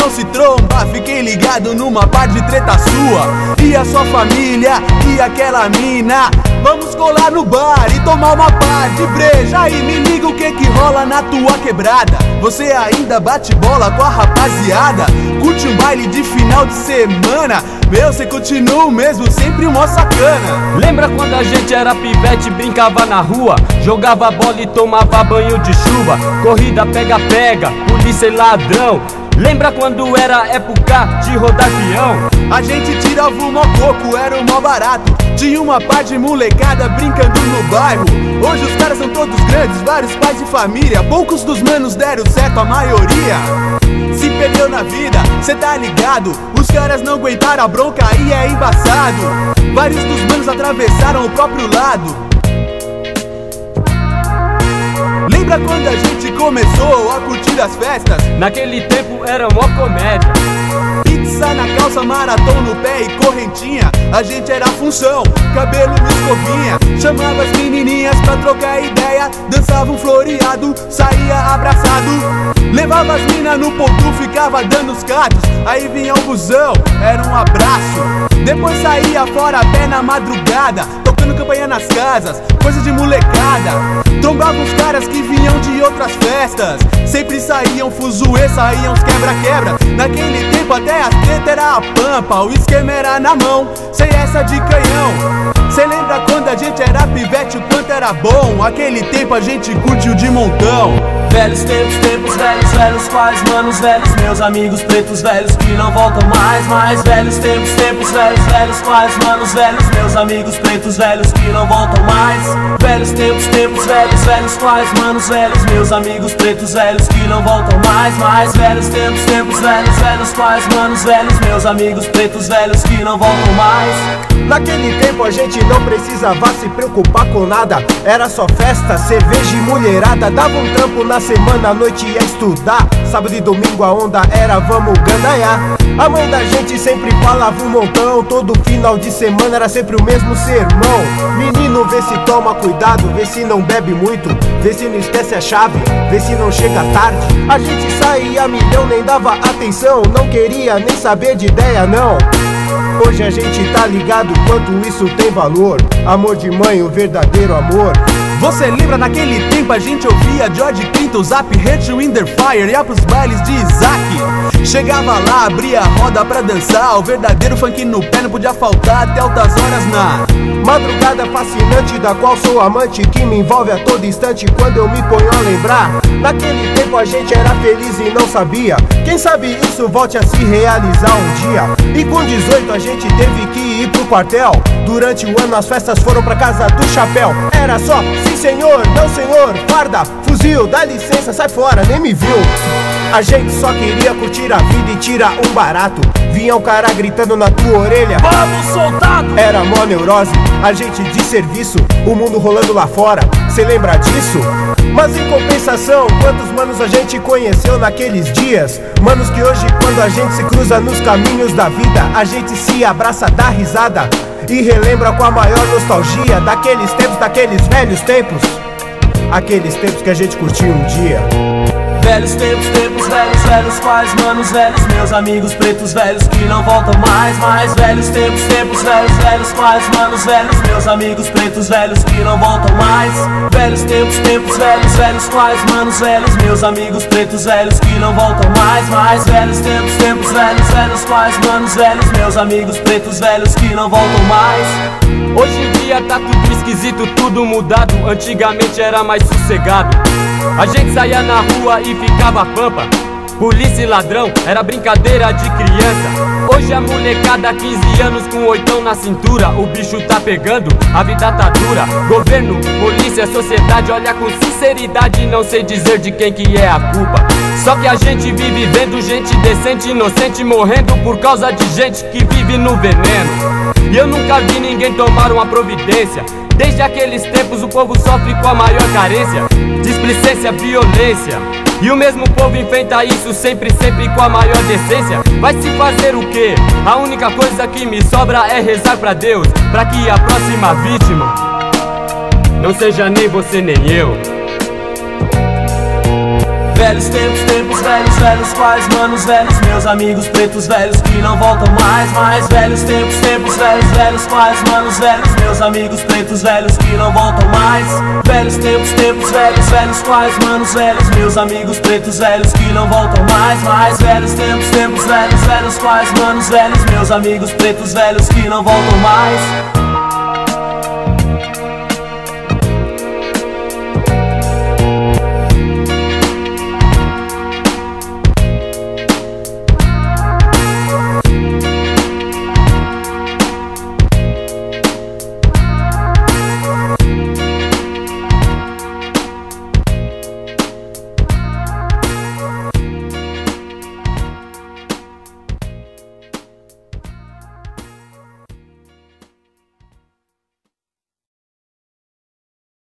não se tromba. Fiquei ligado numa par de treta sua e a sua família e aquela mina. Vamos colar no bar e tomar uma par de breja. Aí me liga o que rola na tua quebrada. Você ainda bate bola com a rapaziada? Curte um baile de final de semana? Meu, cê continua mesmo, sempre mó sacana. Lembra quando a gente era pivete, brincava na rua, jogava bola e tomava banho de chuva? Corrida pega-pega, polícia e ladrão. Lembra quando era época de rodar avião? A gente tirava o mó coco, era o mó barato. Tinha uma par de molecada brincando no bairro. Hoje os caras são todos grandes, vários pais de família. Poucos dos manos deram certo, a maioria se perdeu na vida, cê tá ligado? Os caras não aguentaram a bronca e é embaçado. Vários dos manos atravessaram o próprio lado. Lembra quando a gente começou a curtir as festas? Naquele tempo era mó comédia. Pizza na calça, maratona no pé e correntinha. A gente era função, cabelo no escovinha. Chamava as menininhas pra trocar ideia. Dançava um floreado, saía abraçado. Levava as minas no ponto, ficava dando os catos. Aí vinha um busão, era um abraço. Depois saía fora a pé na madrugada, tocando campanha nas casas, coisa de molecada. Trombava os caras que vinham de outras festas. Sempre saíam fuzuê, saíam os quebra-quebra. Naquele tempo até as treta era a pampa, o esquema era na mão, sem essa de canhão. Cê lembra quando a gente era pivete, o quanto era bom? Aquele tempo a gente curtiu de montão. Velhos tempos, tempos velhos, velhos quais manos velhos, meus amigos pretos velhos que não voltam mais. Mais velhos tempos, tempos velhos, velhos quais manos velhos, meus amigos pretos velhos que não voltam mais. Velhos tempos, tempos velhos, velhos quais manos velhos, meus amigos pretos velhos que não voltam mais. Mais velhos tempos, tempos velhos, velhos quais manos velhos, meus amigos pretos velhos que não voltam mais. Naquele tempo a gente não precisava se preocupar com nada. Era só festa, cerveja e mulherada. Dava um trampo na semana, à noite ia estudar. Sábado e domingo a onda era vamos ganhar. A mãe da gente sempre falava um montão. Todo final de semana era sempre o mesmo sermão. Menino, vê se toma cuidado, vê se não bebe muito, vê se não esquece a chave, vê se não chega tarde. A gente saía a milhão, nem dava atenção, não queria nem saber de ideia não. Hoje a gente tá ligado quanto isso tem valor. Amor de mãe, o verdadeiro amor. Você lembra naquele tempo a gente ouvia George Clinton, Zap, Hurt, Wind Fire, ia pros bailes de Isaac. Chegava lá, abria a roda pra dançar, o verdadeiro funk no pé não podia faltar até altas horas na madrugada fascinante da qual sou amante, que me envolve a todo instante quando eu me ponho a lembrar. Naquele tempo a gente era feliz e não sabia. Quem sabe isso volte a se realizar um dia. E com 18 a gente teve que ir pro quartel. Durante o ano as festas foram pra casa do chapéu. Era só sim senhor, não senhor, farda, fuzil, dá licença, sai fora, nem me viu. A gente só queria curtir a vida e tirar um barato. Vinha o cara gritando na tua orelha: vamos, soldado! Era mó neurose, a gente de serviço, o mundo rolando lá fora, cê lembra disso? Mas em compensação, quantos manos a gente conheceu naqueles dias? Manos que hoje quando a gente se cruza nos caminhos da vida, a gente se abraça, dá risada e relembra com a maior nostalgia daqueles tempos, daqueles velhos tempos. Aqueles tempos que a gente curtiu um dia. Velhos tempos, tempos velhos, velhos quais manos velhos, meus amigos pretos velhos que não voltam mais. Mais velhos tempos, tempos velhos, velhos quais manos velhos, meus amigos pretos velhos que não voltam mais. Velhos tempos, tempos velhos, velhos quais manos velhos, meus amigos pretos velhos que não voltam mais. Mais velhos tempos, tempos velhos, velhos quais manos velhos, meus amigos pretos velhos que não voltam mais. Hoje em dia tá tudo esquisito, tudo mudado. Antigamente era mais sossegado. A gente saía na rua e ficava pampa. Polícia e ladrão era brincadeira de criança. Hoje a molecada 15 anos com oitão na cintura. O bicho tá pegando, a vida tá dura. Governo, polícia, sociedade, olha com sinceridade, não sei dizer de quem que é a culpa. Só que a gente vive vendo gente decente, inocente, morrendo por causa de gente que vive no veneno. E eu nunca vi ninguém tomar uma providência. Desde aqueles tempos o povo sofre com a maior carência, displicência, violência. E o mesmo povo enfrenta isso sempre, sempre com a maior decência. Vai se fazer o quê? A única coisa que me sobra é rezar pra Deus, pra que a próxima vítima não seja nem você nem eu. Velhos tempos, tempos velhos, velhos quais manos velhos, meus amigos pretos velhos que não voltam mais. Mais velhos tempos, tempos velhos, velhos quais manos velhos, meus amigos pretos velhos que não voltam mais. Velhos tempos, tempos velhos, velhos quais manos velhos, meus amigos pretos velhos que não voltam mais. Mais velhos tempos, tempos velhos, velhos quais manos velhos, meus amigos pretos velhos que não voltam mais.